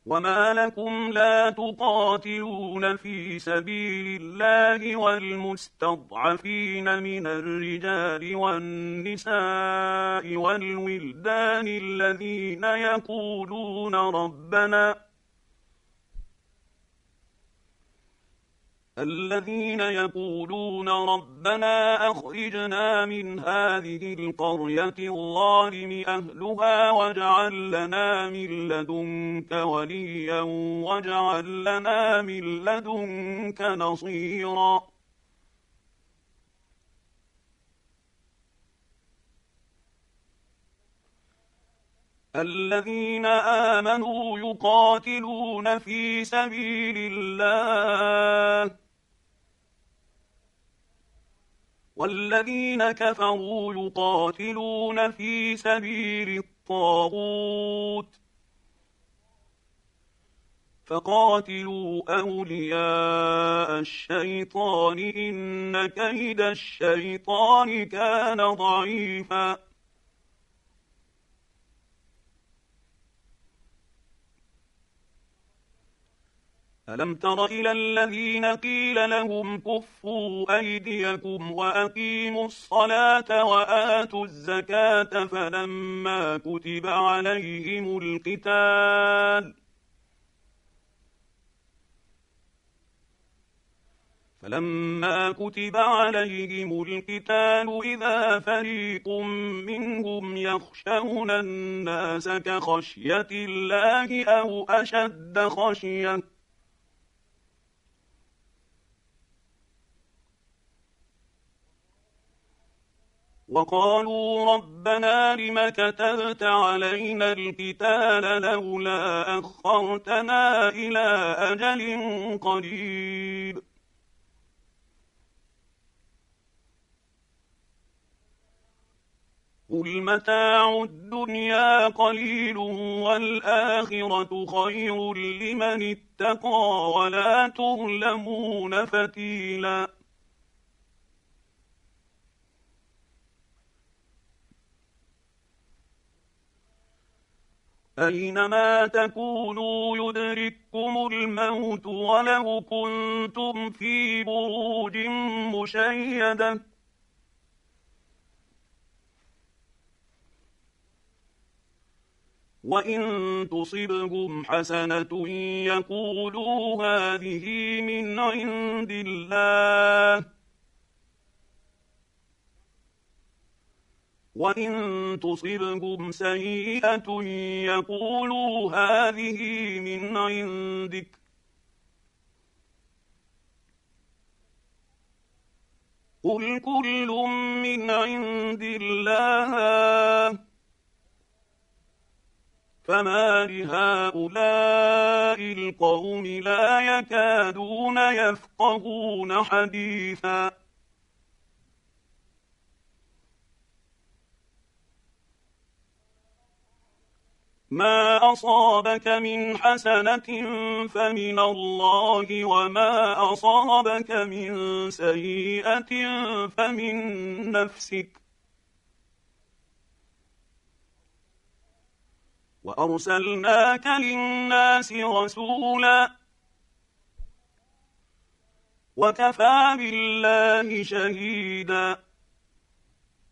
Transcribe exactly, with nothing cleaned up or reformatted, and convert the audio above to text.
وما لكم لا تقاتلون في سبيل الله والمستضعفين من الرجال والنساء والولدان الذين يقولون ربنا الذين يقولون ربنا أخرجنا من هذه القرية الظالم أهلها واجعل لنا من لدنك وليا واجعل لنا من لدنك نصيرا الذين آمنوا يقاتلون في سبيل الله والذين كفروا يقاتلون في سبيل الطاغوت فقاتلوا أولياء الشيطان إن كيد الشيطان كان ضعيفا ألم تر إلى الذين قيل لهم كفوا أيديكم وأقيموا الصلاة وآتوا الزكاة فلما كتب عليهم القتال فلما كتب عليهم القتال إذا فريق منهم يخشون الناس كخشية الله أو أشد خشية وقالوا ربنا لم كتبت علينا القتال لولا أخرتنا إلى أجل قريب قل متاع الدنيا قليل والآخرة خير لمن اتقى ولا تظلمون فتيلا أينما تكونوا يدرككم الموت ولو كنتم في بروج مشيدة وإن تصبهم حسنة يقولوا هذه من عند الله وإن تصبهم سيئة يقولوا هذه من عندك قل كل من عند الله فما لهؤلاء القوم لا يكادون يفقهون حديثا ما أصابك من حسنة فمن الله وما أصابك من سيئة فمن نفسك وأرسلناك للناس رسولا وكفى بالله شهيدا